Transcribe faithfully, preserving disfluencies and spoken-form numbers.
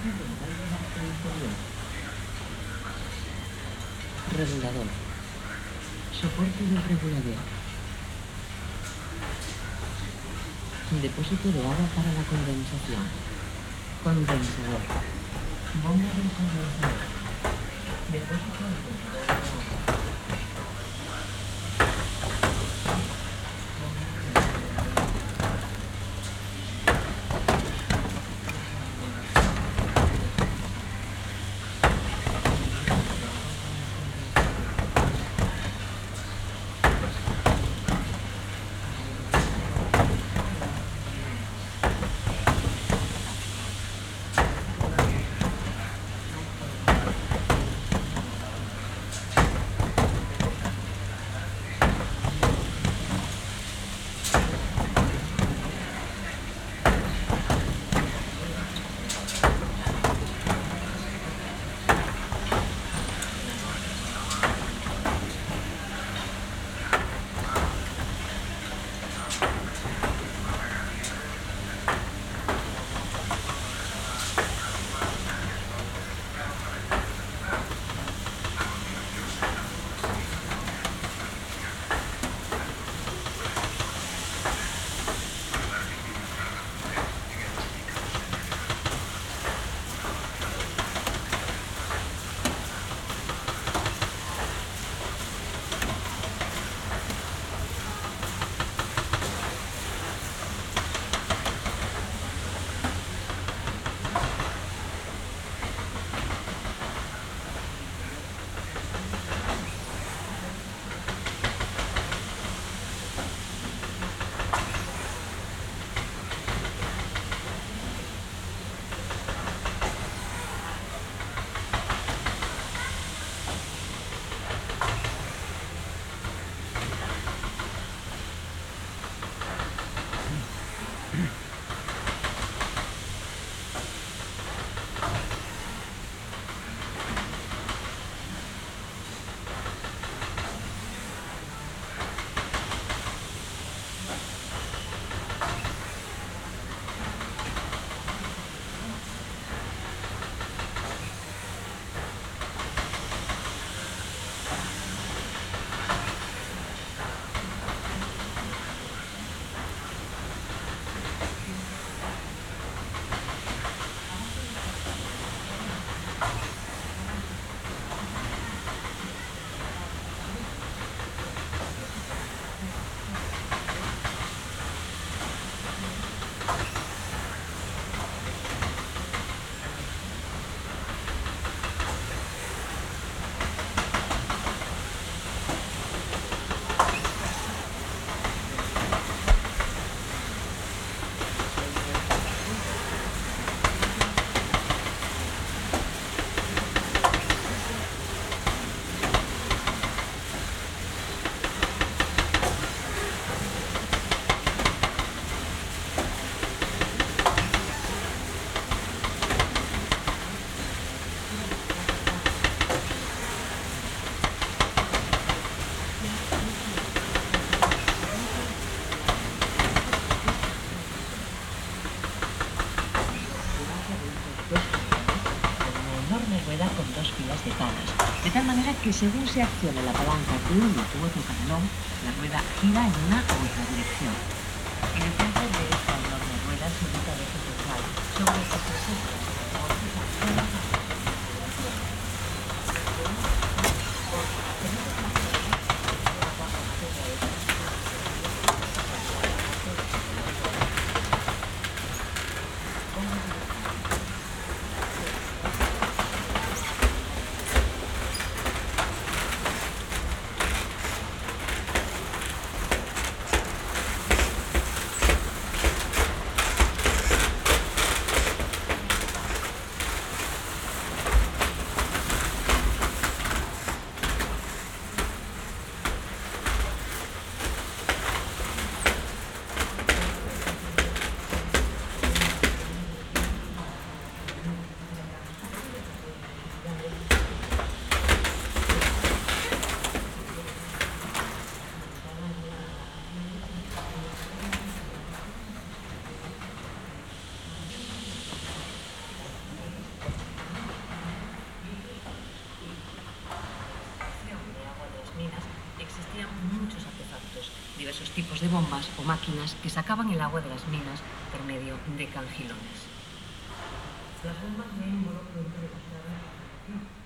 Regulador. Soporte del regulador. Depósito de agua para la condensación. Condensador. Bomba del condensador. Depósito del condensador. Que según se accione la palanca de uno u otro canalón, la rueda gira en una u otra dirección. En el centro de esta enorme rueda se ubica el eje central, sobre el que se centra diversos tipos de bombas o máquinas que sacaban el agua de las minas por medio de cangilones. Las bombas de émbolo pronto demostraron su eficacia.